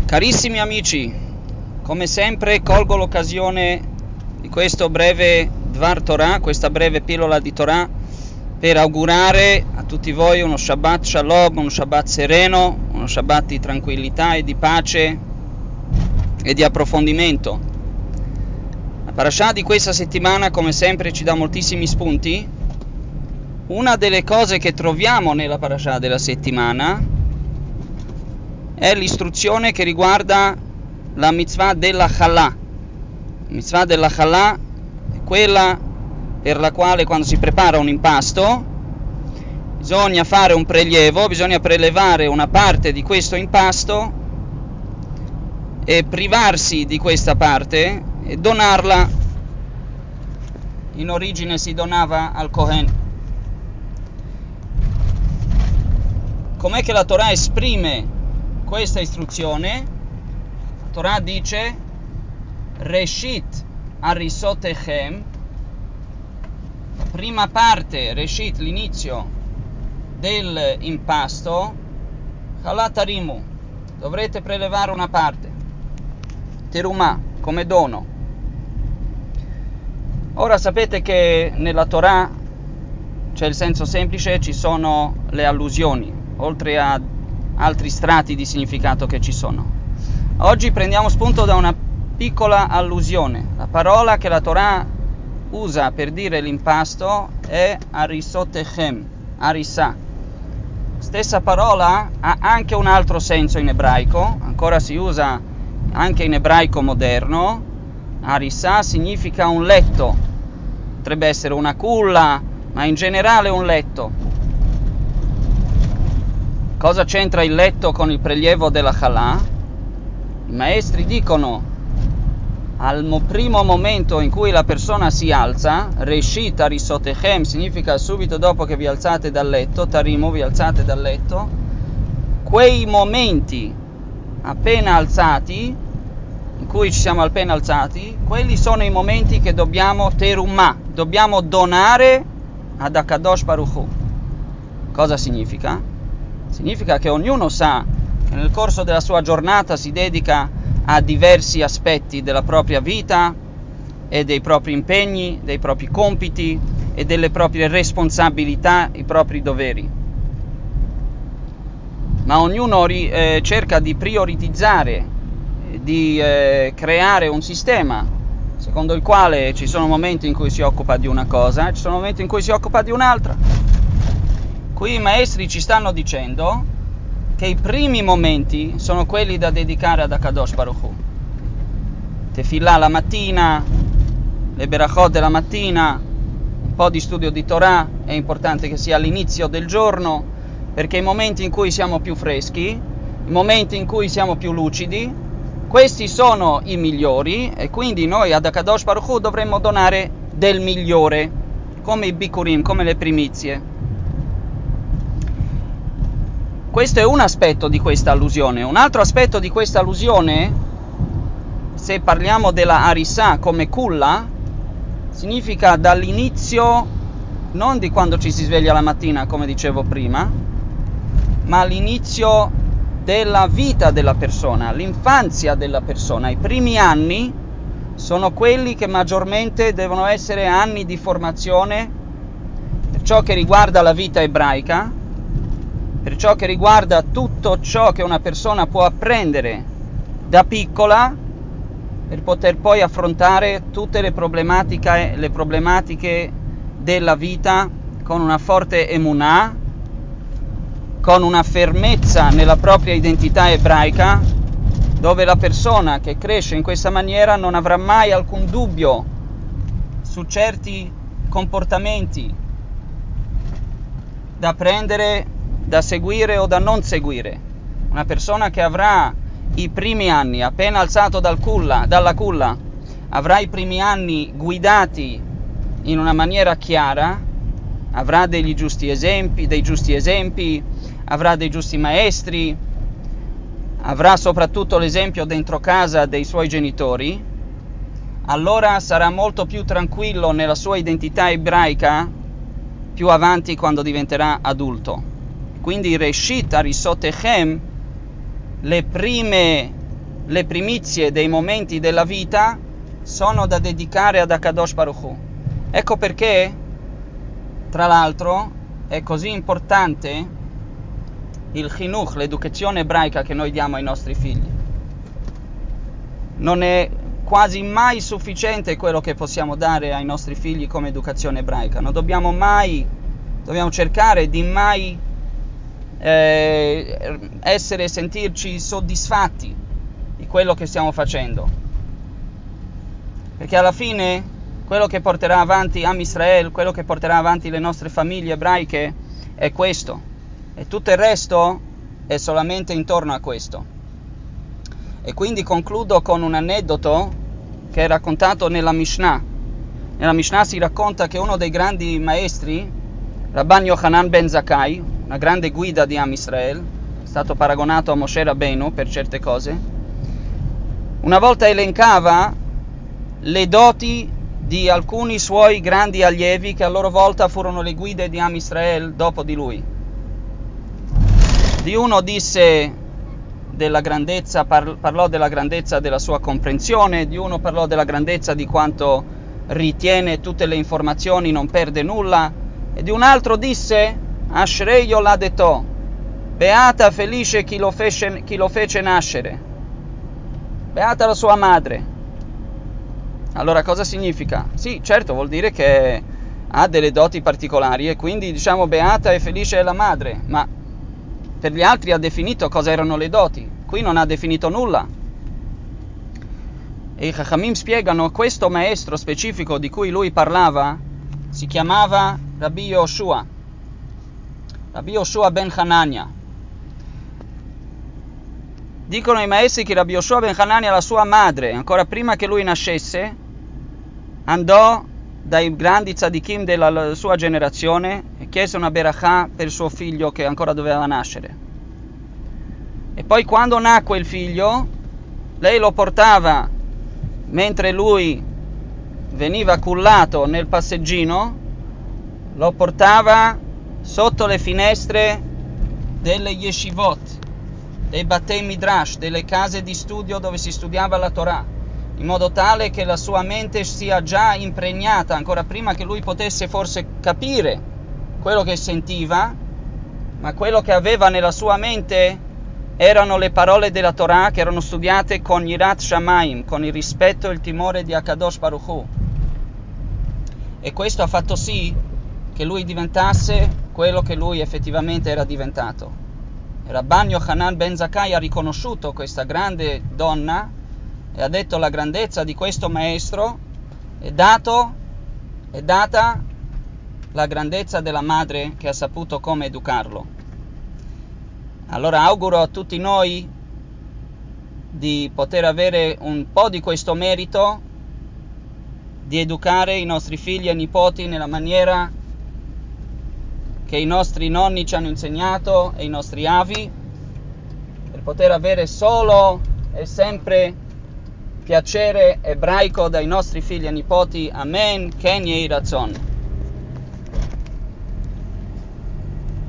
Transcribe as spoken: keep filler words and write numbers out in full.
Carissimi amici, come sempre colgo l'occasione di questo breve Dvar Torah, questa breve pillola di Torah, per augurare a tutti voi uno Shabbat Shalom, uno Shabbat sereno, uno Shabbat di tranquillità e di pace e di approfondimento. La parashah di questa settimana, come sempre, ci dà moltissimi spunti. Una delle cose che troviamo nella parashah della settimana è l'istruzione che riguarda la mitzvah della challah. La mitzvah della challah è quella per la quale, quando si prepara un impasto, bisogna fare un prelievo, bisogna prelevare una parte di questo impasto e privarsi di questa parte e donarla. In origine si donava al Kohen. Com'è che la Torah esprime questa istruzione? La Torah dice Reshit Arisotechem, la prima parte, Reshit, l'inizio dell'impasto, Chalatarimu, dovrete prelevare una parte, Terumah, come dono. Ora sapete che nella Torah c'è il senso semplice, ci sono le allusioni, oltre a altri strati di significato che ci sono. Oggi prendiamo spunto da una piccola allusione. La parola che la Torah usa per dire l'impasto è arisotechem, arisa. Stessa parola ha anche un altro senso in ebraico, ancora si usa anche in ebraico moderno. Arisa significa un letto, potrebbe essere una culla, ma in generale un letto. Cosa c'entra il letto con il prelievo della challah? I maestri dicono al mo- primo momento in cui la persona si alza, Reshit Arisotechem significa subito dopo che vi alzate dal letto, Tarimu, vi alzate dal letto, quei momenti appena alzati, in cui ci siamo appena alzati, quelli sono i momenti che dobbiamo terumah, dobbiamo donare ad Akadosh Baruch Hu. Cosa significa? Significa che ognuno sa che nel corso della sua giornata si dedica a diversi aspetti della propria vita e dei propri impegni, dei propri compiti e delle proprie responsabilità, i propri doveri. Ma ognuno ri, eh, cerca di prioritizzare, di eh, creare un sistema secondo il quale ci sono momenti in cui si occupa di una cosa, ci sono momenti in cui si occupa di un'altra. Qui i maestri ci stanno dicendo che i primi momenti sono quelli da dedicare ad Akadosh Baruch Hu. Tefillah la mattina, le berachot della mattina, un po' di studio di Torah, è importante che sia all'inizio del giorno, perché i momenti in cui siamo più freschi, i momenti in cui siamo più lucidi, questi sono i migliori e quindi noi ad Akadosh Baruch Hu dovremmo donare del migliore, come i bikurim, come le primizie. Questo è un aspetto di questa allusione. Un altro aspetto di questa allusione, se parliamo della Arisa come culla, significa dall'inizio, non di quando ci si sveglia la mattina, come dicevo prima, ma all'inizio della vita della persona, l'infanzia della persona. I primi anni sono quelli che maggiormente devono essere anni di formazione per ciò che riguarda la vita ebraica, per ciò che riguarda tutto ciò che una persona può apprendere da piccola per poter poi affrontare tutte le problematiche, le problematiche della vita con una forte emunah, con una fermezza nella propria identità ebraica, dove la persona che cresce in questa maniera non avrà mai alcun dubbio su certi comportamenti da prendere, da seguire o da non seguire. Una persona che avrà i primi anni appena alzato dal culla, dalla culla, avrà i primi anni guidati in una maniera chiara, avrà degli giusti esempi, dei giusti esempi, avrà dei giusti maestri, avrà soprattutto l'esempio dentro casa dei suoi genitori, allora sarà molto più tranquillo nella sua identità ebraica più avanti quando diventerà adulto. Quindi Reshit Arisotechem, le prime le primizie dei momenti della vita sono da dedicare ad Akadosh Baruch Hu. Ecco perché, tra l'altro, è così importante il chinuch, l'educazione ebraica che noi diamo ai nostri figli. Non è quasi mai sufficiente quello che possiamo dare ai nostri figli come educazione ebraica. Non dobbiamo mai, dobbiamo cercare di mai eh, essere, sentirci soddisfatti di quello che stiamo facendo. Perché alla fine quello che porterà avanti Am Israel, quello che porterà avanti le nostre famiglie ebraiche è questo. E tutto il resto è solamente intorno a questo. E quindi concludo con un aneddoto che è raccontato nella Mishnah. Nella Mishnah si racconta che uno dei grandi maestri, Rabban Yochanan ben Zakkai, una grande guida di Am Israel, è stato paragonato a Moshe Rabbeinu per certe cose, una volta elencava le doti di alcuni suoi grandi allievi che a loro volta furono le guide di Am Israel dopo di lui. Di uno disse della grandezza, parlò della grandezza della sua comprensione, di uno parlò della grandezza di quanto ritiene tutte le informazioni, non perde nulla, e di un altro disse Ashrei Yoladeto, beata, felice chi lo fece, chi lo fece nascere, beata la sua madre. Allora cosa significa? Sì, certo, vuol dire che ha delle doti particolari e quindi diciamo beata e felice è la madre, ma per gli altri ha definito cosa erano le doti, qui non ha definito nulla. E i Chachamim spiegano, questo maestro specifico di cui lui parlava si chiamava Rabbi Yoshua, Rabbi Yoshua ben Hanania. Dicono i maestri che Rabbi Yoshua ben Hanania, la sua madre, ancora prima che lui nascesse, andò dai grandi tzadikim della sua generazione e chiese una berachà per suo figlio che ancora doveva nascere. E poi quando nacque il figlio, lei lo portava, mentre lui veniva cullato nel passeggino, lo portava sotto le finestre delle yeshivot, dei batei midrash, delle case di studio dove si studiava la Torah, in modo tale che la sua mente sia già impregnata, ancora prima che lui potesse forse capire quello che sentiva, ma quello che aveva nella sua mente erano le parole della Torah che erano studiate con Yirat Shamayim, con il rispetto e il timore di Akadosh Baruch Hu. E questo ha fatto sì che lui diventasse quello che lui effettivamente era diventato. Rabban Yochanan ben Zakkai ha riconosciuto questa grande donna e ha detto la grandezza di questo maestro è dato è data la grandezza della madre che ha saputo come educarlo. Allora auguro a tutti noi di poter avere un po' di questo merito di educare i nostri figli e nipoti nella maniera che i nostri nonni ci hanno insegnato e i nostri avi, per poter avere solo e sempre piacere ebraico dai nostri figli e nipoti. Amen. Ken Yei Ratzon.